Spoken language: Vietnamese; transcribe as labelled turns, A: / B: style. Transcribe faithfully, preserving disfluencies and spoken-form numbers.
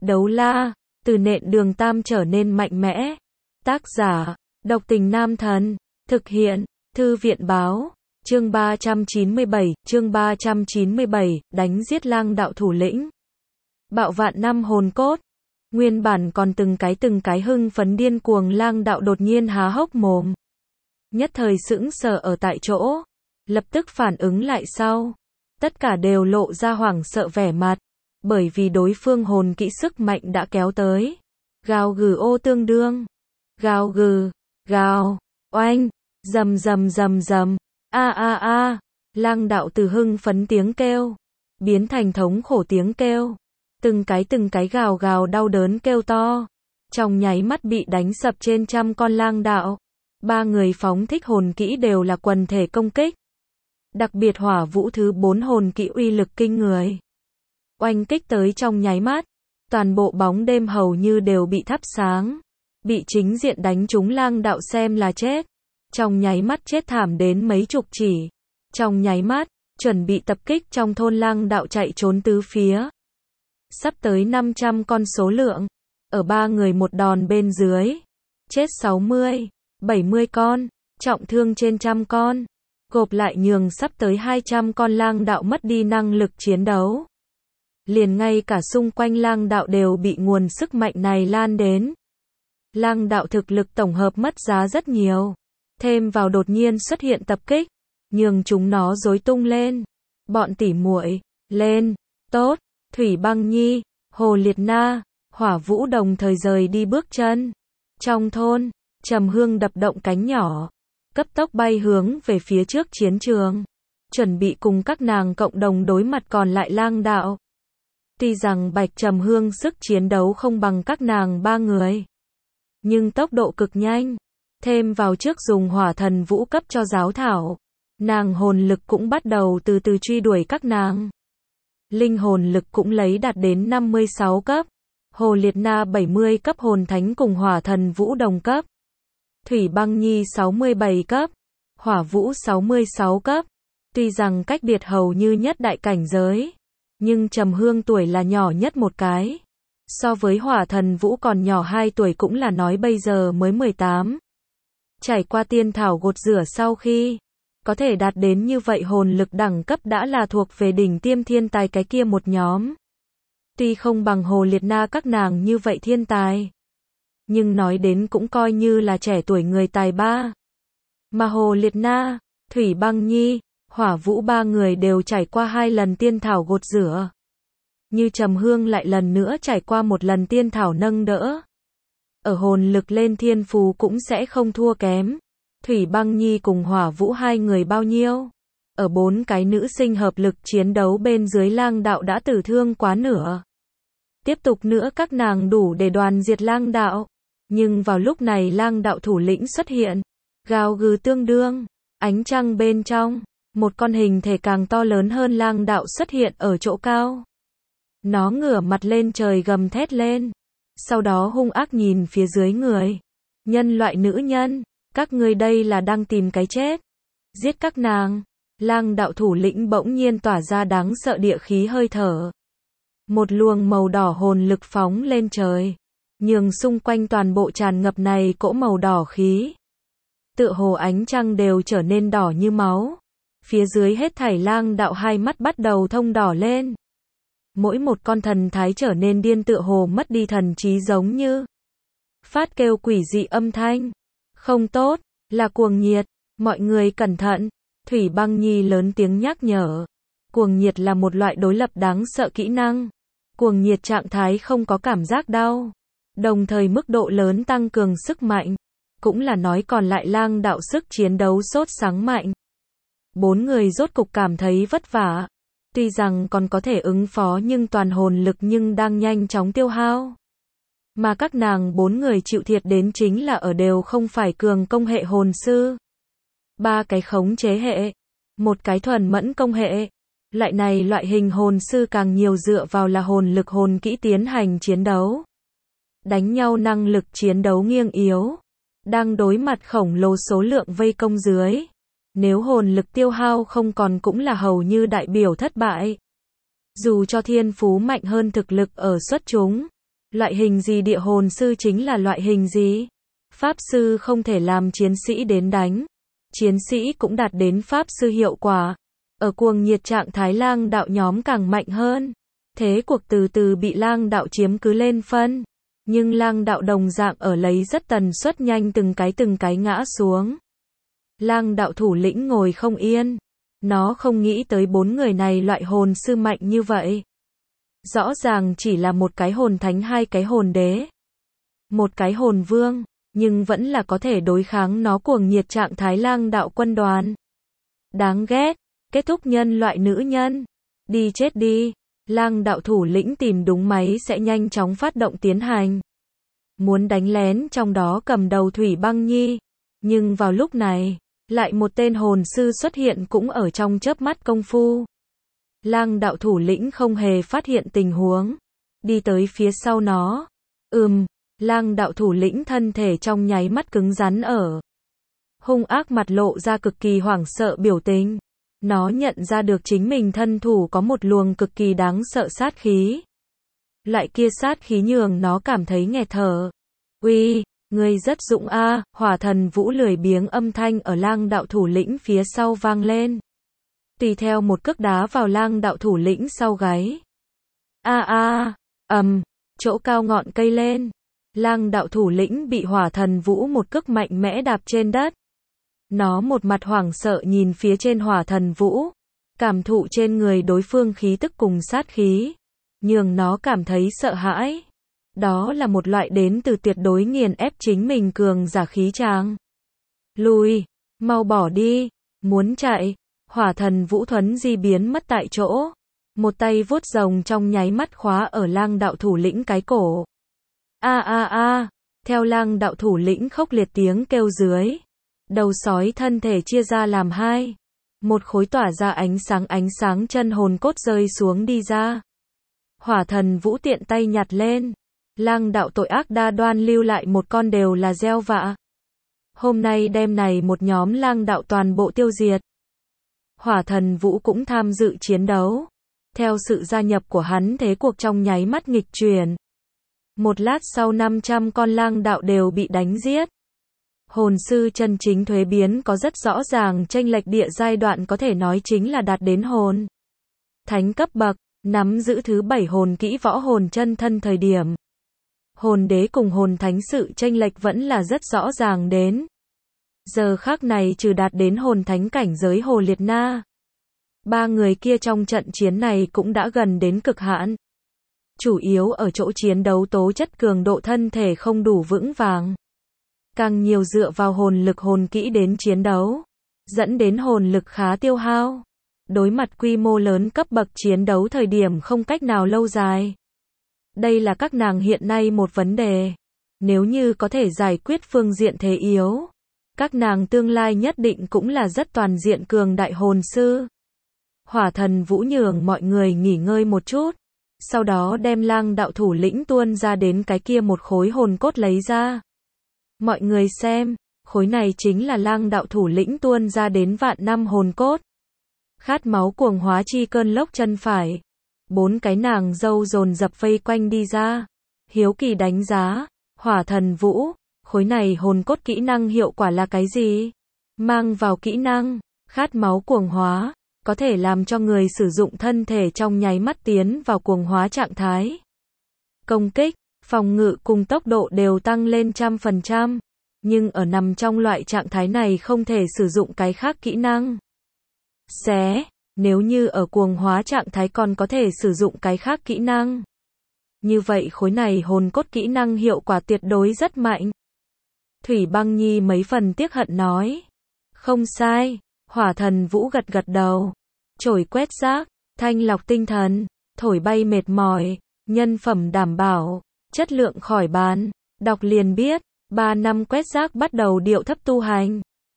A: Đấu la, từ nện đường tam trở nên mạnh mẽ. Tác giả, độc tình nam thần. Thực hiện, thư viện báo. Chương ba trăm chín mươi bảy, chương ba trăm chín mươi bảy, đánh giết lang đạo thủ lĩnh. Bạo vạn năm hồn cốt. Nguyên bản còn từng cái từng cái hưng phấn điên cuồng lang đạo đột nhiên há hốc mồm. Nhất thời sững sờ ở tại chỗ. Lập tức phản ứng lại sau. Tất cả đều lộ ra hoảng sợ vẻ mặt. Bởi vì đối phương hồn kỹ sức mạnh đã kéo tới. Gào gừ ô tương đương. Gào gừ, gào, oanh, rầm rầm rầm rầm. A a a, lang đạo từ hưng phấn tiếng kêu. Biến thành thống khổ tiếng kêu. Từng cái từng cái gào gào đau đớn kêu to. Trong nháy mắt bị đánh sập trên trăm con lang đạo. Ba người phóng thích hồn kỹ đều là quần thể công kích. Đặc biệt hỏa vũ thứ bốn hồn kỹ uy lực kinh người. Oanh kích tới trong nháy mắt. Toàn bộ bóng đêm hầu như đều bị thắp sáng. Bị chính diện đánh trúng lang đạo xem là chết. Trong nháy mắt chết thảm đến mấy chục chỉ. Trong nháy mắt, chuẩn bị tập kích trong thôn lang đạo chạy trốn tứ phía. Sắp tới năm trăm con số lượng. Ở ba người một đòn bên dưới. Chết sáu mươi, bảy mươi con. Trọng thương trên trăm con. Gộp lại nhường sắp tới hai trăm con lang đạo mất đi năng lực chiến đấu. Liền ngay cả xung quanh lang đạo đều bị nguồn sức mạnh này lan đến. Lang đạo thực lực tổng hợp mất giá rất nhiều. Thêm vào đột nhiên xuất hiện tập kích. Nhường chúng nó rối tung lên. Bọn tỉ muội, lên, tốt, Thủy Băng Nhi, Hồ Liệt Na, Hỏa Vũ đồng thời rời đi bước chân. Trong thôn, Trầm Hương đập động cánh nhỏ. Cấp tốc bay hướng về phía trước chiến trường. Chuẩn bị cùng các nàng cộng đồng đối mặt còn lại lang đạo. Tuy rằng Bạch Trầm Hương sức chiến đấu không bằng các nàng ba người. Nhưng tốc độ cực nhanh. Thêm vào trước dùng hỏa thần vũ cấp cho giáo thảo. Nàng hồn lực cũng bắt đầu từ từ truy đuổi các nàng. Linh hồn lực cũng lấy đạt đến năm mươi sáu cấp. Hồ Liệt Na bảy mươi cấp hồn thánh cùng hỏa thần vũ đồng cấp. Thủy Băng Nhi sáu mươi bảy cấp. Hỏa Vũ sáu mươi sáu cấp. Tuy rằng cách biệt hầu như nhất đại cảnh giới. Nhưng Trầm Hương tuổi là nhỏ nhất một cái. So với hỏa thần vũ còn nhỏ hai tuổi cũng là nói bây giờ mới mười tám. Trải qua tiên thảo gột rửa sau khi có thể đạt đến như vậy hồn lực đẳng cấp đã là thuộc về đỉnh tiêm thiên tài cái kia một nhóm. Tuy không bằng Hồ Liệt Na các nàng như vậy thiên tài. Nhưng nói đến cũng coi như là trẻ tuổi người tài ba. Mà Hồ Liệt Na, Thủy Băng Nhi, Hỏa Vũ ba người đều trải qua hai lần tiên thảo gột rửa. Như Trầm Hương lại lần nữa trải qua một lần tiên thảo nâng đỡ. Ở hồn lực lên thiên phú cũng sẽ không thua kém. Thủy Băng Nhi cùng Hỏa Vũ hai người bao nhiêu? Ở bốn cái nữ sinh hợp lực chiến đấu bên dưới lang đạo đã tử thương quá nửa. Tiếp tục nữa các nàng đủ để đoàn diệt lang đạo. Nhưng vào lúc này lang đạo thủ lĩnh xuất hiện. Gào gừ tương đương. Ánh trăng bên trong. Một con hình thể càng to lớn hơn lang đạo xuất hiện ở chỗ cao. Nó ngửa mặt lên trời gầm thét lên. Sau đó hung ác nhìn phía dưới người. Nhân loại nữ nhân. Các ngươi đây là đang tìm cái chết. Giết các nàng. Lang đạo thủ lĩnh bỗng nhiên tỏa ra đáng sợ địa khí hơi thở. Một luồng màu đỏ hồn lực phóng lên trời. Nhường xung quanh toàn bộ tràn ngập này cỗ màu đỏ khí. Tựa hồ ánh trăng đều trở nên đỏ như máu. Phía dưới hết thảy lang đạo hai mắt bắt đầu thông đỏ lên. Mỗi một con thần thái trở nên điên tựa hồ mất đi thần trí giống như. Phát kêu quỷ dị âm thanh. Không tốt, là cuồng nhiệt. Mọi người cẩn thận. Thủy Băng Nhi lớn tiếng nhắc nhở. Cuồng nhiệt là một loại đối lập đáng sợ kỹ năng. Cuồng nhiệt trạng thái không có cảm giác đau. Đồng thời mức độ lớn tăng cường sức mạnh. Cũng là nói còn lại lang đạo sức chiến đấu sốt sáng mạnh. Bốn người rốt cục cảm thấy vất vả. Tuy rằng còn có thể ứng phó nhưng toàn hồn lực nhưng đang nhanh chóng tiêu hao. Mà các nàng bốn người chịu thiệt đến chính là ở đều không phải cường công hệ hồn sư. Ba cái khống chế hệ. Một cái thuần mẫn công hệ. Loại này loại hình hồn sư càng nhiều dựa vào là hồn lực hồn kỹ tiến hành chiến đấu. Đánh nhau năng lực chiến đấu nghiêng yếu. Đang đối mặt khổng lồ số lượng vây công dưới. Nếu hồn lực tiêu hao không còn cũng là hầu như đại biểu thất bại. Dù cho thiên phú mạnh hơn thực lực ở xuất chúng. Loại hình gì địa hồn sư chính là loại hình gì? Pháp sư không thể làm chiến sĩ đến đánh. Chiến sĩ cũng đạt đến pháp sư hiệu quả. Ở cuồng nhiệt trạng thái lang đạo nhóm càng mạnh hơn. Thế cuộc từ từ bị lang đạo chiếm cứ lên phân. Nhưng lang đạo đồng dạng ở lấy rất tần suất nhanh từng cái từng cái ngã xuống. Lang đạo thủ lĩnh ngồi không yên. Nó không nghĩ tới bốn người này loại hồn sư mạnh như vậy. Rõ ràng chỉ là một cái hồn thánh, hai cái hồn đế, một cái hồn vương, nhưng vẫn là có thể đối kháng nó cuồng nhiệt trạng thái lang đạo quân đoàn. Đáng ghét, kết thúc nhân loại nữ nhân. Đi chết đi. Lang đạo thủ lĩnh tìm đúng máy sẽ nhanh chóng phát động tiến hành. Muốn đánh lén trong đó cầm đầu Thủy Băng Nhi. Nhưng vào lúc này, lại một tên hồn sư xuất hiện cũng ở trong chớp mắt công phu. Lang đạo thủ lĩnh không hề phát hiện tình huống. Đi tới phía sau nó. Ừm, lang đạo thủ lĩnh thân thể trong nháy mắt cứng rắn ở. Hung ác mặt lộ ra cực kỳ hoảng sợ biểu tình. Nó nhận ra được chính mình thân thủ có một luồng cực kỳ đáng sợ sát khí. Loại kia sát khí nhường nó cảm thấy nghẹt thở. Uy, ngươi rất dũng a, Hỏa Thần Vũ lười biếng âm thanh ở lang đạo thủ lĩnh phía sau vang lên. Tùy theo một cước đá vào lang đạo thủ lĩnh sau gáy. A a, ầm, chỗ cao ngọn cây lên. Lang đạo thủ lĩnh bị Hỏa Thần Vũ một cước mạnh mẽ đạp trên đất. Nó một mặt hoảng sợ nhìn phía trên Hỏa Thần Vũ, cảm thụ trên người đối phương khí tức cùng sát khí, nhường nó cảm thấy sợ hãi. Đó là một loại đến từ tuyệt đối nghiền ép chính mình cường giả khí tràng. Lùi, mau bỏ đi, muốn chạy. Hỏa Thần Vũ thuấn di biến mất tại chỗ. Một tay vuốt rồng trong nháy mắt khóa ở lang đạo thủ lĩnh cái cổ. A a a, theo lang đạo thủ lĩnh khốc liệt tiếng kêu dưới. Đầu sói thân thể chia ra làm hai. Một khối tỏa ra ánh sáng ánh sáng chân hồn cốt rơi xuống đi ra. Hỏa Thần Vũ tiện tay nhặt lên. Lang đạo tội ác đa đoan lưu lại một con đều là gieo vạ. Hôm nay đêm này một nhóm lang đạo toàn bộ tiêu diệt. Hỏa Thần Vũ cũng tham dự chiến đấu. Theo sự gia nhập của hắn thế cuộc trong nháy mắt nghịch chuyển. Một lát sau năm trăm con lang đạo đều bị đánh giết. Hồn sư chân chính thuế biến có rất rõ ràng chênh lệch địa giai đoạn có thể nói chính là đạt đến hồn thánh cấp bậc, nắm giữ thứ bảy hồn kỹ võ hồn chân thân thời điểm. Hồn đế cùng hồn thánh sự chênh lệch vẫn là rất rõ ràng đến. Giờ khắc này trừ đạt đến hồn thánh cảnh giới Hồ Liệt Na. Ba người kia trong trận chiến này cũng đã gần đến cực hạn. Chủ yếu ở chỗ chiến đấu tố chất cường độ thân thể không đủ vững vàng. Càng nhiều dựa vào hồn lực hồn kỹ đến chiến đấu. Dẫn đến hồn lực khá tiêu hao. Đối mặt quy mô lớn cấp bậc chiến đấu thời điểm không cách nào lâu dài. Đây là các nàng hiện nay một vấn đề. Nếu như có thể giải quyết phương diện thế yếu. Các nàng tương lai nhất định cũng là rất toàn diện cường đại hồn sư. Hỏa Thần Vũ nhường mọi người nghỉ ngơi một chút. Sau đó đem lang đạo thủ lĩnh tuôn ra đến cái kia một khối hồn cốt lấy ra. Mọi người xem, khối này chính là lang đạo thủ lĩnh tuôn ra đến vạn năm hồn cốt. Khát máu cuồng hóa chi cơn lốc chân phải. Bốn cái nàng dâu dồn dập vây quanh đi ra. Hiếu kỳ đánh giá, Hỏa Thần Vũ, khối này hồn cốt kỹ năng hiệu quả là cái gì? Mang vào kỹ năng, khát máu cuồng hóa, có thể làm cho người sử dụng thân thể trong nháy mắt tiến vào cuồng hóa trạng thái. Công kích, phòng ngự cùng tốc độ đều tăng lên trăm phần trăm, nhưng ở nằm trong loại trạng thái này không thể sử dụng cái khác kỹ năng. Xé, nếu như ở cuồng hóa trạng thái còn có thể sử dụng cái khác kỹ năng. Như vậy khối này hồn cốt kỹ năng hiệu quả tuyệt đối rất mạnh. Thủy Băng Nhi mấy phần tiếc hận nói. Không sai, Hỏa Thần Vũ gật gật đầu. Chổi quét rác, thanh lọc tinh thần, thổi bay mệt mỏi, nhân phẩm đảm bảo, chất lượng khỏi bàn. Đọc liền biết, ba năm quét rác bắt đầu điệu thấp tu hành.